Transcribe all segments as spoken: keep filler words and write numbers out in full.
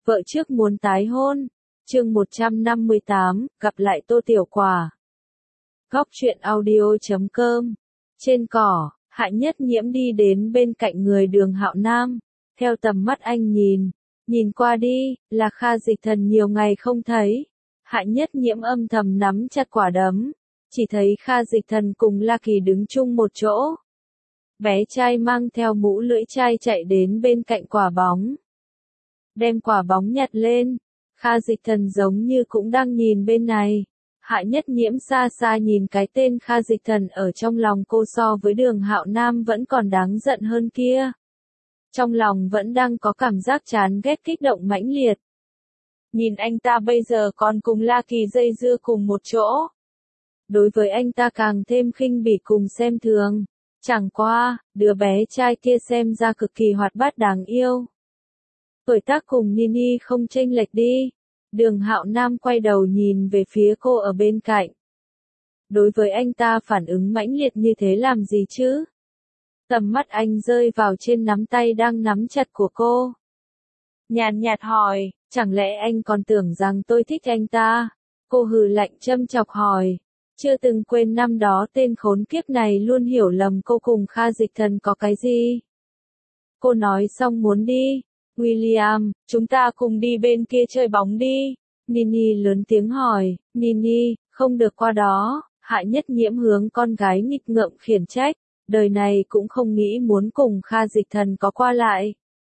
vợ trước muốn tái hôn. Chương một trăm năm mươi tám, gặp lại Tô Tiểu Quả. Góc truyện audio chấm com. Trên cỏ, Hạ Nhất Nhiễm đi đến bên cạnh người Đường Hạo Nam, theo tầm mắt anh nhìn, nhìn qua đi, là Kha Dịch Thần nhiều ngày không thấy. Hạ Nhất Nhiễm âm thầm nắm chặt quả đấm, chỉ thấy Kha Dịch Thần cùng La Kỳ đứng chung một chỗ. Bé trai mang theo mũ lưỡi chai chạy đến bên cạnh quả bóng, đem quả bóng nhặt lên. Kha Dịch Thần giống như cũng đang nhìn bên này. Hạ Nhất Nhiễm xa xa nhìn cái tên Kha Dịch Thần ở trong lòng cô so với Đường Hạo Nam vẫn còn đáng giận hơn kia. Trong lòng vẫn đang có cảm giác chán ghét kích động mãnh liệt. Nhìn anh ta bây giờ còn cùng La Kỳ dây dưa cùng một chỗ. Đối với anh ta càng thêm khinh bỉ cùng xem thường. Chẳng qua, đứa bé trai kia xem ra cực kỳ hoạt bát đáng yêu. Tuổi tác cùng Nini không chênh lệch đi. Đường Hạo Nam quay đầu nhìn về phía cô ở bên cạnh. Đối với anh ta phản ứng mãnh liệt như thế làm gì chứ? Tầm mắt anh rơi vào trên nắm tay đang nắm chặt của cô. Nhàn nhạt hỏi, chẳng lẽ anh còn tưởng rằng tôi thích anh ta? Cô hừ lạnh châm chọc hỏi. Chưa từng quên năm đó tên khốn kiếp này luôn hiểu lầm cô cùng Kha Dịch Thần có cái gì. Cô nói xong muốn đi. William, chúng ta cùng đi bên kia chơi bóng đi. Nini lớn tiếng hỏi. Nini, không được qua đó. Hạ Nhất Nhiễm hướng con gái nghịch ngợm khiển trách. Đời này cũng không nghĩ muốn cùng Kha Dịch Thần có qua lại.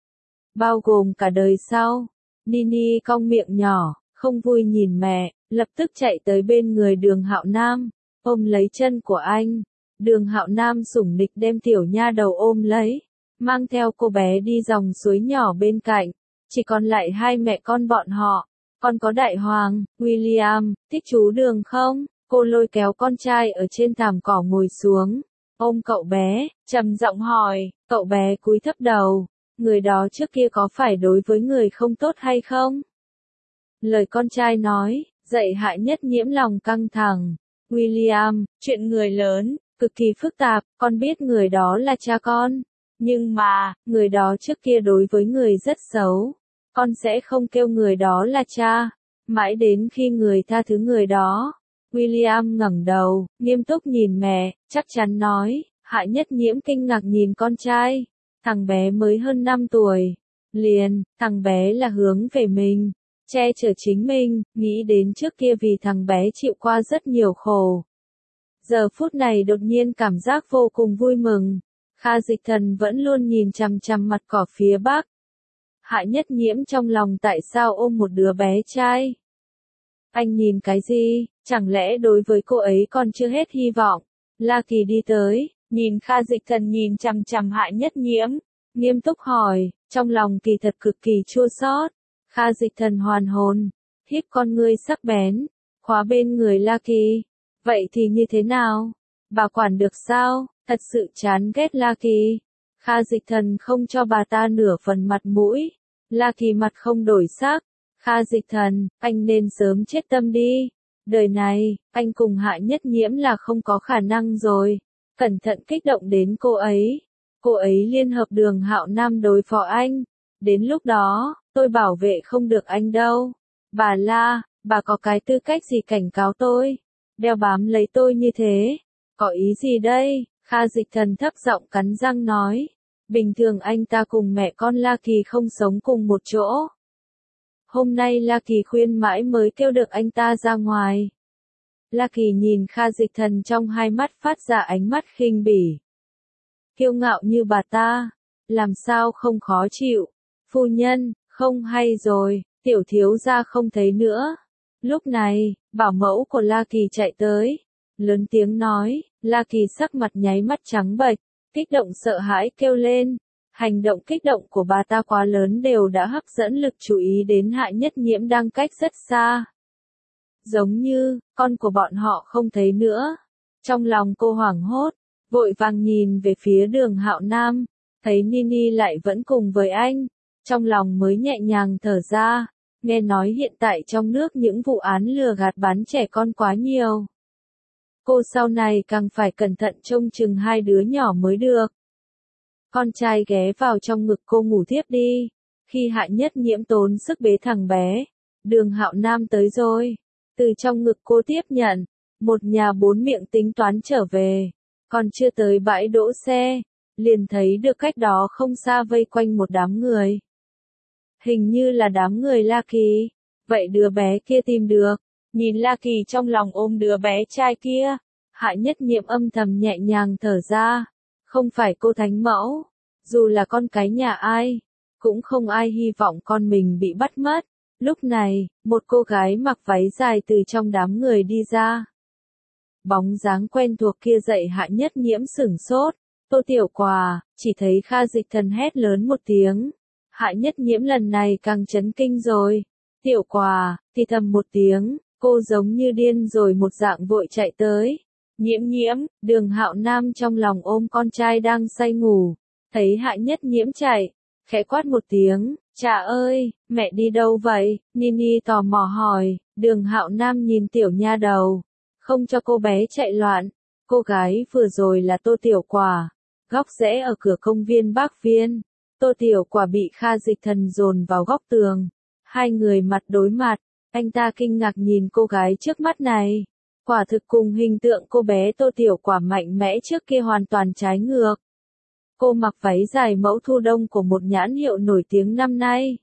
Bao gồm cả đời sau. Nini cong miệng nhỏ, không vui nhìn mẹ, lập tức chạy tới bên người Đường Hạo Nam, ôm lấy chân của anh. Đường Hạo Nam sủng nịch đem tiểu nha đầu ôm lấy, mang theo cô bé đi dòng suối nhỏ bên cạnh, chỉ còn lại hai mẹ con bọn họ. Còn có Đại Hoàng, William, thích chú Đường không? Cô lôi kéo con trai ở trên thảm cỏ ngồi xuống, ôm cậu bé, trầm giọng hỏi. Cậu bé cúi thấp đầu. Người đó trước kia có phải đối với người không tốt hay không? Lời con trai nói, dạy Hạ Nhất Nhiễm lòng căng thẳng. William, chuyện người lớn, cực kỳ phức tạp, con biết người đó là cha con. Nhưng mà, người đó trước kia đối với người rất xấu. Con sẽ không kêu người đó là cha. Mãi đến khi người tha thứ người đó. William ngẩng đầu, nghiêm túc nhìn mẹ, chắc chắn nói. Hạ Nhất Nhiễm kinh ngạc nhìn con trai. Thằng bé mới hơn năm tuổi. Liền, thằng bé là hướng về mình, che chở chính mình, nghĩ đến trước kia vì thằng bé chịu qua rất nhiều khổ. Giờ phút này đột nhiên cảm giác vô cùng vui mừng. Kha Dịch Thần vẫn luôn nhìn chằm chằm mặt cỏ phía bắc. Hạ Nhất Nhiễm trong lòng tại sao ôm một đứa bé trai? Anh nhìn cái gì? Chẳng lẽ đối với cô ấy còn chưa hết hy vọng? La Kỳ đi tới, nhìn Kha Dịch Thần nhìn chằm chằm Hạ Nhất Nhiễm, nghiêm túc hỏi, trong lòng kỳ thật cực kỳ chua xót. Kha Dịch Thần hoàn hồn, híp con ngươi sắc bén, khóa bên người La Kỳ. Vậy thì như thế nào? Bà quản được sao? Thật sự chán ghét La Kỳ. Kha Dịch Thần không cho bà ta nửa phần mặt mũi. La Kỳ mặt không đổi sắc. Kha Dịch Thần, anh nên sớm chết tâm đi. Đời này, anh cùng Hạ Nhất Nhiễm là không có khả năng rồi. Cẩn thận kích động đến cô ấy. Cô ấy liên hợp Đường Hạo Nam đối phó anh. Đến lúc đó, tôi bảo vệ không được anh đâu. Bà La, bà có cái tư cách gì cảnh cáo tôi? Đeo bám lấy tôi như thế. Có ý gì đây? Kha Dịch Thần thấp giọng cắn răng nói. Bình thường anh ta cùng mẹ con La Kỳ không sống cùng một chỗ. Hôm nay La Kỳ khuyên mãi mới kêu được anh ta ra ngoài. La Kỳ nhìn Kha Dịch Thần trong hai mắt phát ra ánh mắt khinh bỉ. Kiêu ngạo như bà ta, làm sao không khó chịu. Phu nhân, không hay rồi, tiểu thiếu gia không thấy nữa. Lúc này, bảo mẫu của La Kỳ chạy tới, lớn tiếng nói. La Kỳ sắc mặt nháy mắt trắng bệch, kích động sợ hãi kêu lên. Hành động kích động của bà ta quá lớn đều đã hấp dẫn lực chú ý đến Hạ Nhất Nhiễm đang cách rất xa. Giống như, con của bọn họ không thấy nữa. Trong lòng cô hoảng hốt, vội vàng nhìn về phía Đường Hạo Nam, thấy Nini lại vẫn cùng với anh. Trong lòng mới nhẹ nhàng thở ra, nghe nói hiện tại trong nước những vụ án lừa gạt bán trẻ con quá nhiều. Cô sau này càng phải cẩn thận trông chừng hai đứa nhỏ mới được. Con trai ghé vào trong ngực cô ngủ tiếp đi. Khi Hạ Nhất Nhiễm tốn sức bế thằng bé, Đường Hạo Nam tới rồi. Từ trong ngực cô tiếp nhận, một nhà bốn miệng tính toán trở về. Còn chưa tới bãi đỗ xe, liền thấy được cách đó không xa vây quanh một đám người. Hình như là đám người La Kỳ. Vậy đứa bé kia tìm được. Nhìn La Kỳ trong lòng ôm đứa bé trai kia. Hạ Nhất Nhiễm âm thầm nhẹ nhàng thở ra. Không phải cô thánh mẫu. Dù là con cái nhà ai, cũng không ai hy vọng con mình bị bắt mất. Lúc này, một cô gái mặc váy dài từ trong đám người đi ra. Bóng dáng quen thuộc kia dậy Hạ Nhất Nhiễm sửng sốt. Tô Tiểu Quà, chỉ thấy Kha Dịch Thần hét lớn một tiếng. Hạ Nhất Nhiễm lần này càng chấn kinh rồi. Tiểu Quà, thì thầm một tiếng, cô giống như điên rồi một dạng vội chạy tới. Nhiễm Nhiễm, Đường Hạo Nam trong lòng ôm con trai đang say ngủ. Thấy Hạ Nhất Nhiễm chạy, khẽ quát một tiếng, cha ơi, mẹ đi đâu vậy? Nini tò mò hỏi. Đường Hạo Nam nhìn tiểu nha đầu, không cho cô bé chạy loạn. Cô gái vừa rồi là Tô Tiểu Quà, góc rẽ ở cửa công viên Bắc Viên. Tô Tiểu Quà bị Kha Dịch Thần dồn vào góc tường. Hai người mặt đối mặt, anh ta kinh ngạc nhìn cô gái trước mắt này. Quả thực cùng hình tượng cô bé Tô Tiểu Quà mạnh mẽ trước kia hoàn toàn trái ngược. Cô mặc váy dài mẫu thu đông của một nhãn hiệu nổi tiếng năm nay.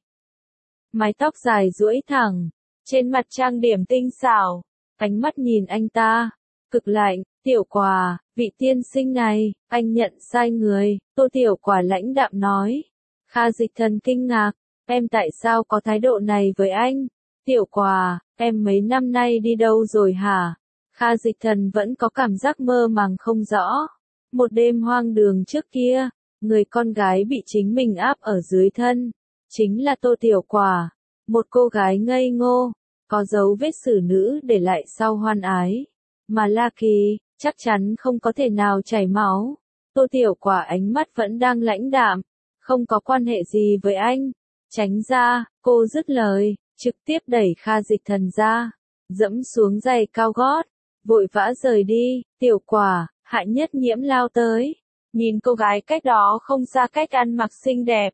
Mái tóc dài duỗi thẳng, trên mặt trang điểm tinh xảo, ánh mắt nhìn anh ta, cực lạnh. Tiểu Quà, vị tiên sinh này, anh nhận sai người. Tô Tiểu Quà lãnh đạm nói. Kha Dịch Thần kinh ngạc, em tại sao có thái độ này với anh? Tiểu Quà, em mấy năm nay đi đâu rồi hả? Kha Dịch Thần vẫn có cảm giác mơ màng không rõ. Một đêm hoang đường trước kia, người con gái bị chính mình áp ở dưới thân, chính là Tô Tiểu Quà, một cô gái ngây ngô, có dấu vết xử nữ để lại sau hoan ái. Mà La Kỳ, chắc chắn không có thể nào chảy máu. Tô Tiểu Quà ánh mắt vẫn đang lãnh đạm, không có quan hệ gì với anh. Tránh ra, cô dứt lời, trực tiếp đẩy Kha Dịch Thần ra, dẫm xuống giày cao gót, vội vã rời đi. Tiểu Quà, Hạ Nhất Nhiễm lao tới, nhìn cô gái cách đó không xa cách ăn mặc xinh đẹp.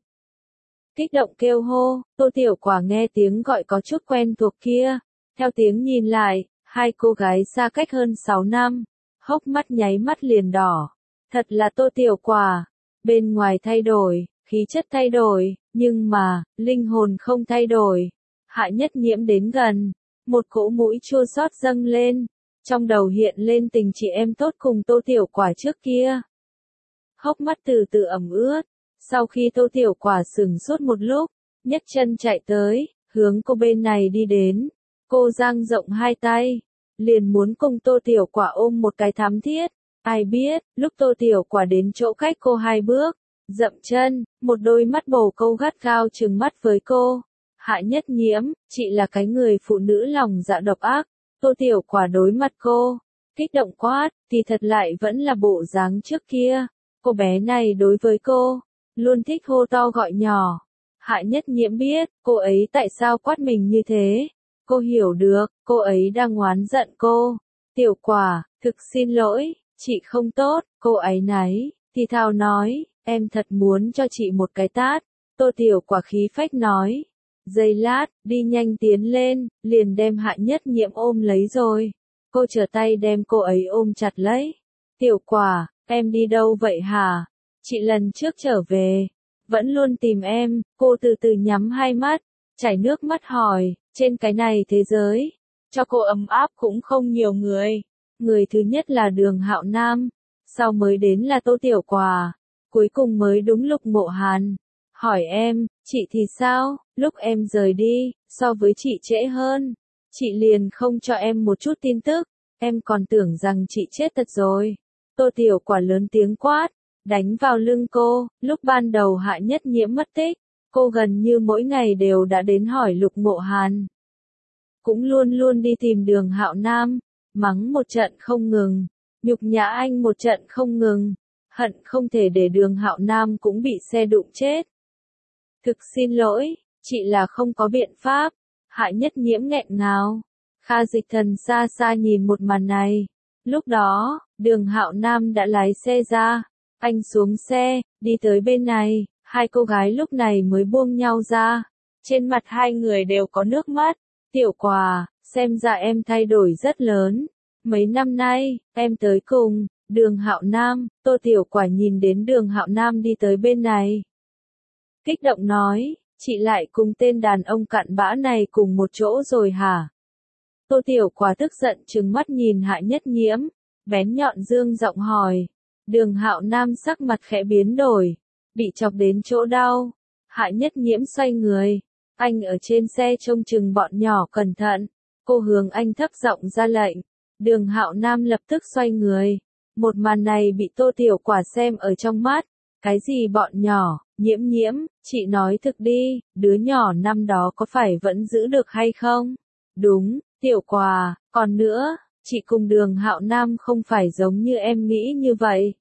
Kích động kêu hô. Tô Tiểu Quà nghe tiếng gọi có chút quen thuộc kia, theo tiếng nhìn lại, hai cô gái xa cách hơn sáu năm, hốc mắt nháy mắt liền đỏ. Thật là Tô Tiểu Quà, bên ngoài thay đổi, khí chất thay đổi, nhưng mà, linh hồn không thay đổi. Hạ Nhất Nhiễm đến gần, một cỗ mũi chua xót dâng lên, trong đầu hiện lên tình chị em tốt cùng Tô Tiểu Quà trước kia. Hốc mắt từ từ ẩm ướt, sau khi Tô Tiểu Quà sửng sốt một lúc, nhấc chân chạy tới, hướng cô bên này đi đến. Cô dang rộng hai tay, liền muốn cùng Tô Tiểu Quà ôm một cái thắm thiết. Ai biết, lúc Tô Tiểu Quà đến chỗ cách cô hai bước, dậm chân, một đôi mắt bồ câu gắt gao trừng mắt với cô. Hạ Nhất Nhiễm, chị là cái người phụ nữ lòng dạ độc ác. Tô Tiểu Quà đối mặt cô, kích động quát, thì thật lại vẫn là bộ dáng trước kia. Cô bé này đối với cô, luôn thích hô to gọi nhỏ. Hạ Nhất Nhiễm biết, cô ấy tại sao quát mình như thế. Cô hiểu được, cô ấy đang oán giận cô. Tiểu Quà, thực xin lỗi, chị không tốt. Cô ấy náy, thì thào nói, em thật muốn cho chị một cái tát. Tô Tiểu Quà khí phách nói. Giây lát, đi nhanh tiến lên, liền đem Hạ Nhất Nhiễm ôm lấy rồi. Cô trở tay đem cô ấy ôm chặt lấy. Tiểu Quà, em đi đâu vậy hả? Chị lần trước trở về, vẫn luôn tìm em. Cô từ từ nhắm hai mắt, chảy nước mắt hỏi, trên cái này thế giới, cho cô ấm áp cũng không nhiều người. Người thứ nhất là Đường Hạo Nam, sau mới đến là Tô Tiểu Quà, cuối cùng mới đúng Lục Mộ Hàn. Hỏi em, chị thì sao? Lúc em rời đi, so với chị trễ hơn, chị liền không cho em một chút tin tức, em còn tưởng rằng chị chết thật rồi. Tô Tiểu Quà lớn tiếng quát, đánh vào lưng cô. Lúc ban đầu Hạ Nhất Nhiễm mất tích, cô gần như mỗi ngày đều đã đến hỏi Lục Mộ Hàn, cũng luôn luôn đi tìm Đường Hạo Nam, mắng một trận không ngừng, nhục nhã anh một trận không ngừng, hận không thể để Đường Hạo Nam cũng bị xe đụng chết. Thực xin lỗi, chị là không có biện pháp. Hạ Nhất Nhiễm nghẹn ngào. Kha Dịch Thần xa xa nhìn một màn này. Lúc đó, Đường Hạo Nam đã lái xe ra. Anh xuống xe, đi tới bên này. Hai cô gái lúc này mới buông nhau ra. Trên mặt hai người đều có nước mắt. Tiểu Quà, xem ra em thay đổi rất lớn. Mấy năm nay, em tới cùng, Đường Hạo Nam. Tô Tiểu Quả nhìn đến Đường Hạo Nam đi tới bên này. Kích động nói, chị lại cùng tên đàn ông cặn bã này cùng một chỗ rồi hả? Tô Tiểu Quả tức giận trừng mắt nhìn Hạ Nhất Nhiễm, bén nhọn dương giọng hỏi. Đường Hạo Nam sắc mặt khẽ biến đổi, bị chọc đến chỗ đau. Hạ Nhất Nhiễm xoay người, anh ở trên xe trông chừng bọn nhỏ cẩn thận. Cô hướng anh thấp giọng ra lệnh. Đường Hạo Nam lập tức xoay người. Một màn này bị Tô Tiểu Quả xem ở trong mắt. Cái gì bọn nhỏ, Nhiễm Nhiễm, chị nói thực đi, đứa nhỏ năm đó có phải vẫn giữ được hay không? Đúng, Tiểu Quả, còn nữa, chị cùng Đường Hạo Nam không phải giống như em nghĩ như vậy.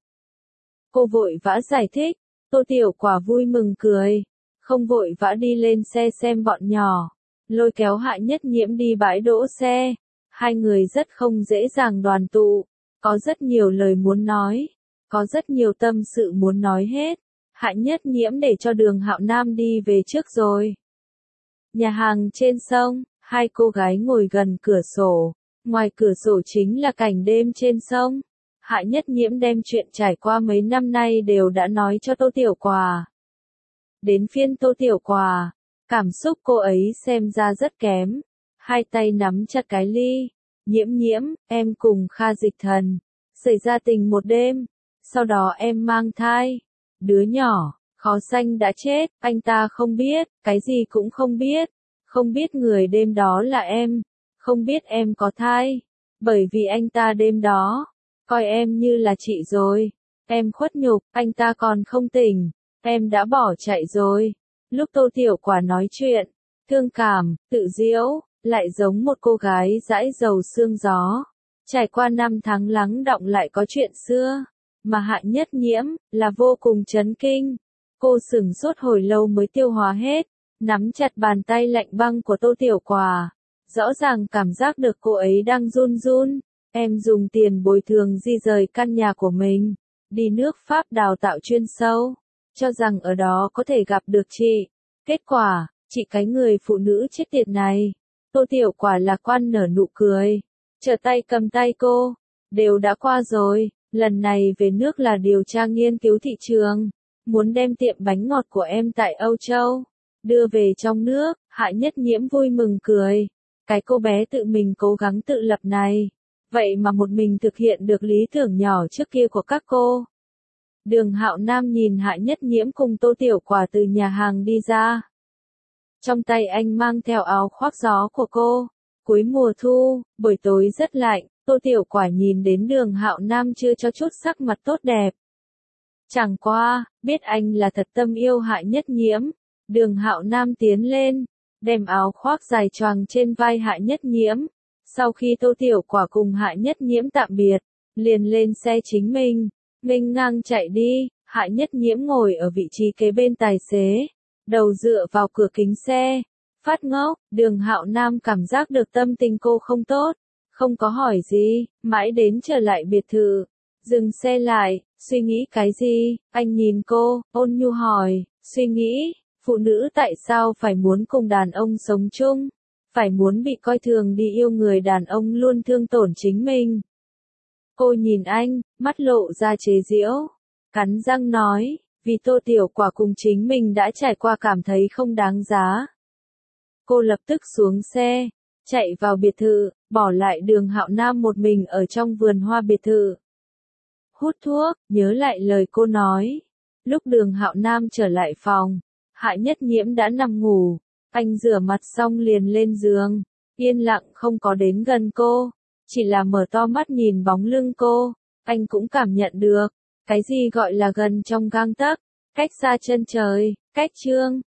Cô vội vã giải thích, Tô Tiểu Quả vui mừng cười, không vội vã đi lên xe xem bọn nhỏ, lôi kéo Hạ Nhất Nhiễm đi bãi đỗ xe. Hai người rất không dễ dàng đoàn tụ, có rất nhiều lời muốn nói, có rất nhiều tâm sự muốn nói hết. Hạ Nhất Nhiễm để cho Đường Hạo Nam đi về trước rồi. Nhà hàng trên sông, hai cô gái ngồi gần cửa sổ, ngoài cửa sổ chính là cảnh đêm trên sông. Hạ Nhất Nhiễm đem chuyện trải qua mấy năm nay đều đã nói cho Tô Tiểu Quả. Đến phiên Tô Tiểu Quả, cảm xúc cô ấy xem ra rất kém, hai tay nắm chặt cái ly. Nhiễm Nhiễm, em cùng Kha Dịch Thần xảy ra tình một đêm, sau đó em mang thai. Đứa nhỏ, Khó Xanh đã chết, anh ta không biết, cái gì cũng không biết. Không biết người đêm đó là em, không biết em có thai. Bởi vì anh ta đêm đó, coi em như là chị rồi. Em khuất nhục, anh ta còn không tỉnh, em đã bỏ chạy rồi. Lúc Tô Tiểu Quả nói chuyện, thương cảm, tự diễu, lại giống một cô gái dãi dầu sương gió. Trải qua năm tháng lắng đọng lại có chuyện xưa, mà Hạ Nhất Nhiễm, là vô cùng chấn kinh. Cô sửng sốt hồi lâu mới tiêu hóa hết, nắm chặt bàn tay lạnh băng của Tô Tiểu Quả. Rõ ràng cảm giác được cô ấy đang run run. Em dùng tiền bồi thường di rời căn nhà của mình, đi nước Pháp đào tạo chuyên sâu, cho rằng ở đó có thể gặp được chị. Kết quả, chị cái người phụ nữ chết tiệt này. Tô Tiểu Quả lạc quan nở nụ cười, trở tay cầm tay cô. Đều đã qua rồi, lần này về nước là điều tra nghiên cứu thị trường, muốn đem tiệm bánh ngọt của em tại Âu Châu đưa về trong nước. Hạ Nhất Nhiễm vui mừng cười, cái cô bé tự mình cố gắng tự lập này, vậy mà một mình thực hiện được lý tưởng nhỏ trước kia của các cô. Đường Hạo Nam nhìn Hạ Nhất Nhiễm cùng Tô Tiểu Quả từ nhà hàng đi ra. Trong tay anh mang theo áo khoác gió của cô. Cuối mùa thu, buổi tối rất lạnh, Tô Tiểu Quả nhìn đến Đường Hạo Nam chưa cho chút sắc mặt tốt đẹp. Chẳng qua, biết anh là thật tâm yêu Hạ Nhất Nhiễm. Đường Hạo Nam tiến lên, đem áo khoác dài choàng trên vai Hạ Nhất Nhiễm. Sau khi Tô Tiểu Quả cùng Hạ Nhất Nhiễm tạm biệt, liền lên xe chính mình, nghênh ngang chạy đi. Hạ Nhất Nhiễm ngồi ở vị trí kế bên tài xế, đầu dựa vào cửa kính xe, phát ngốc. Đường Hạo Nam cảm giác được tâm tình cô không tốt, không có hỏi gì, mãi đến trở lại biệt thự, dừng xe lại, suy nghĩ cái gì. Anh nhìn cô, ôn nhu hỏi, suy nghĩ, phụ nữ tại sao phải muốn cùng đàn ông sống chung, phải muốn bị coi thường đi yêu người đàn ông luôn thương tổn chính mình. Cô nhìn anh, mắt lộ ra chế giễu, cắn răng nói, vì Tô Tiểu Quả cùng chính mình đã trải qua cảm thấy không đáng giá. Cô lập tức xuống xe, chạy vào biệt thự, bỏ lại Đường Hạo Nam một mình ở trong vườn hoa biệt thự. Hút thuốc, nhớ lại lời cô nói. Lúc Đường Hạo Nam trở lại phòng, Hạ Nhất Nhiễm đã nằm ngủ. Anh rửa mặt xong liền lên giường, yên lặng không có đến gần cô, chỉ là mở to mắt nhìn bóng lưng cô. Anh cũng cảm nhận được, cái gì gọi là gần trong gang tấc, cách xa chân trời, cách chương.